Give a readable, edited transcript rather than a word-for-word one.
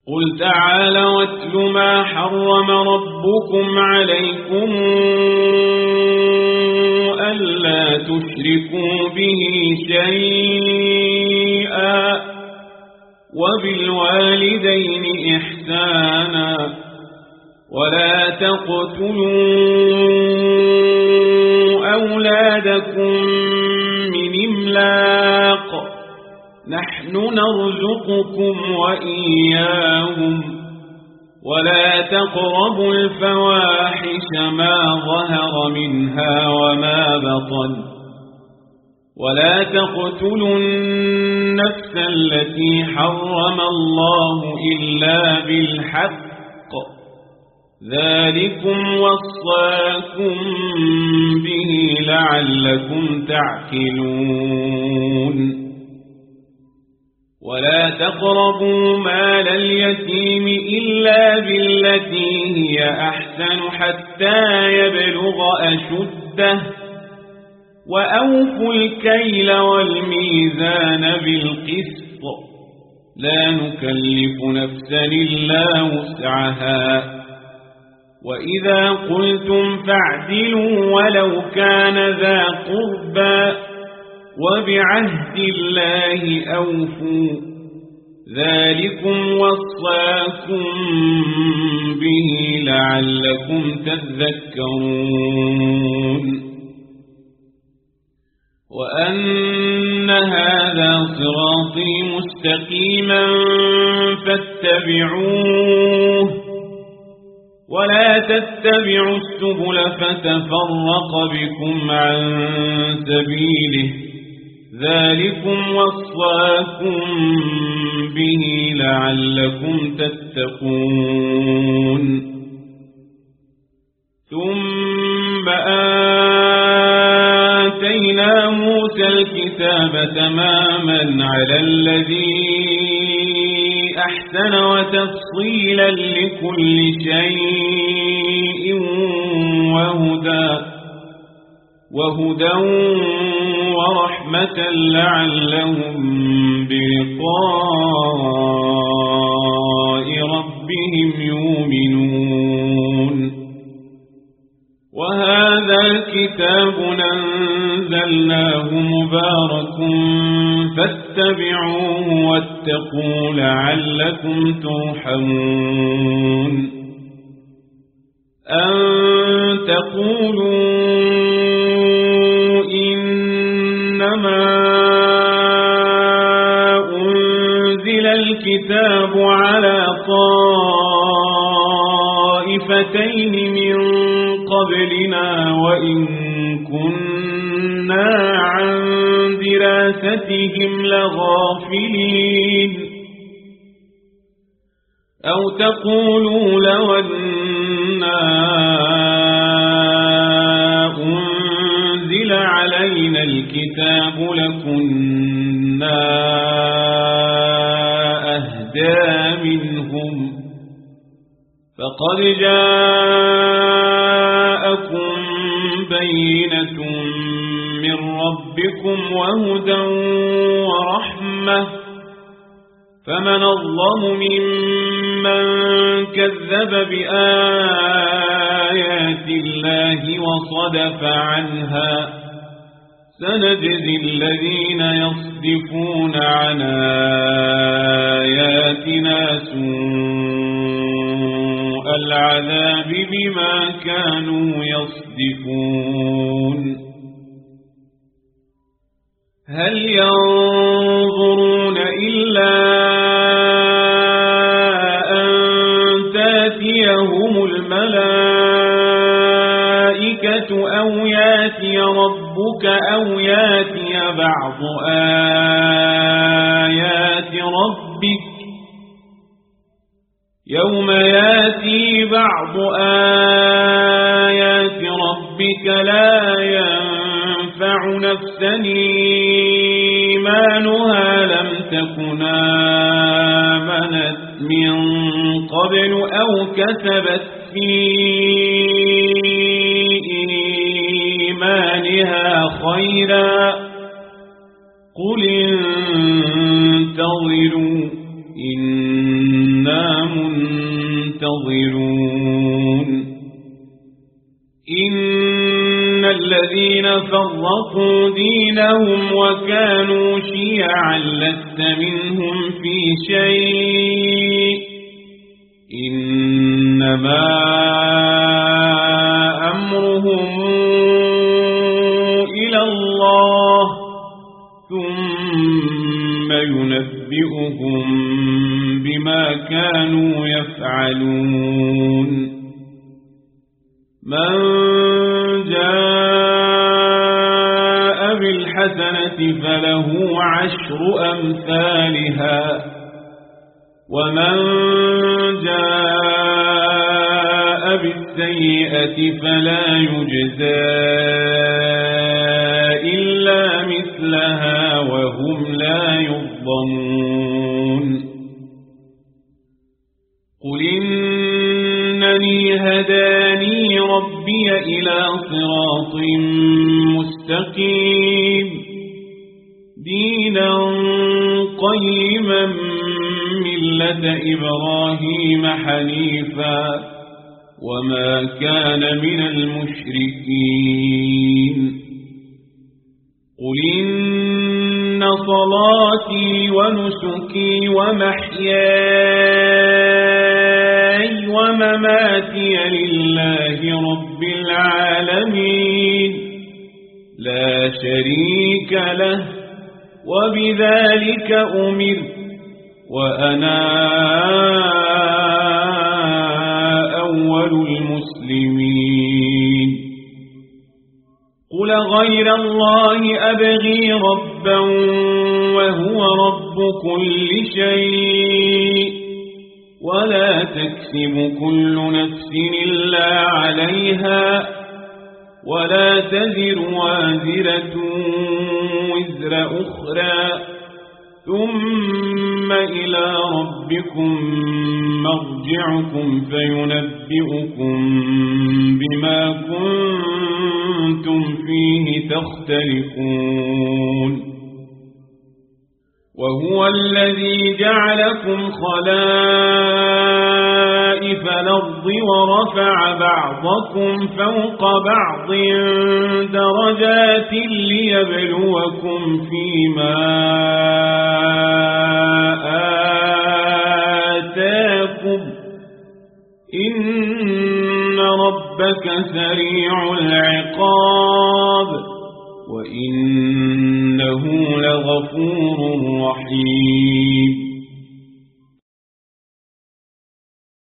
قل تعالوا واتل ما حرم ربكم عليكم ألا تشركوا به شيئا وبالوالدين إحسانا ولا تقتلوا أولادكم من إملاق نحن نرزقكم وإياهم ولا تقربوا الفواحش ما ظهر منها وما بطن ولا تقتلوا النفس التي حرم الله إلا بالحق ذلكم وصاكم به لعلكم تعقلون ولا تقربوا مال اليتيم إلا بالتي هي أحسن حتى يبلغ أشده وأوفوا الكيل والميزان بالقسط لا نكلف نفسا إلا وسعها وإذا قلتم فاعدلوا ولو كان ذا قربى وبعهد الله أوفوا ذلكم وصاكم به لعلكم تذكرون وأن هذا صراطي مستقيما فاتبعوه ولا تتبعوا السبل فتفرق بكم عن سبيله ذلكم وصاكم به لعلكم تتقون ثم آتينا موسى الكتاب تماما على الذي أحسن وتفصيلا لكل شيء وهدى ورحمة لعلهم بلقاء ربهم يؤمنون وهذا كتاب أنزلناه مبارك فاتبعوه واتقوا لعلكم ترحمون أن تقولوا إنما أنزل الكتاب على طائفتين من قبلنا وإن كنا عن دراستهم لغافلين أو تقولوا لو أنا أنزل علينا الكتاب لكنا أهدى منهم فقد جاءكم بينة من ربكم وهدى ورحمة فمن أظلم ممن كذب بآيات الله وصدف عنها سنجزي الذين يصدفون عن آياتنا سوء العذاب بما كانوا يصدفون هل ينظرون إلا أن تأتيهم الملائكة أو يأتي ربك أو يأتي بعض آيات ربك يوم يأتي بعض آيات ربك لا ينفع نفسا إيمانها لم تكن آمنت من قبل أو كسبت في إيمانها خيرا قل انتظروا إنا ينظرون إن الذين فرقوا دينهم وكانوا شيعا لست منهم في شيء إنما أمرهم إلى الله ثم ينبئهم بما كانوا يفعلون من جاء بالحسنة فله 10 أمثالها ومن جاء بالسيئة فلا يجزى إلا مثلها وهم لا يظلمون قل إنني هداني ربي إلى صراط مستقيم دينا قيما ملة إبراهيم حنيفا وما كان من المشركين قل إن صلاتي ونسكي ومحياي ومماتي لله رب العالمين لا شريك له وبذلك أمرت وأنا أول المسلمين قل غير الله أبغي ربا وهو رب كل شيء ولا تكسب كل نفس إلا عليها ولا تزر وازرة وزر أخرى ثم إلى ربكم مرجعكم فينبئكم بما كنتم فيه تختلفون وهو الذي جعلكم خلائف الأرض ورفع بعضكم فوق بعض درجات ليبلوكم فيما آتاكم إن ربك سريع العقاب وإنه لغفور رحيم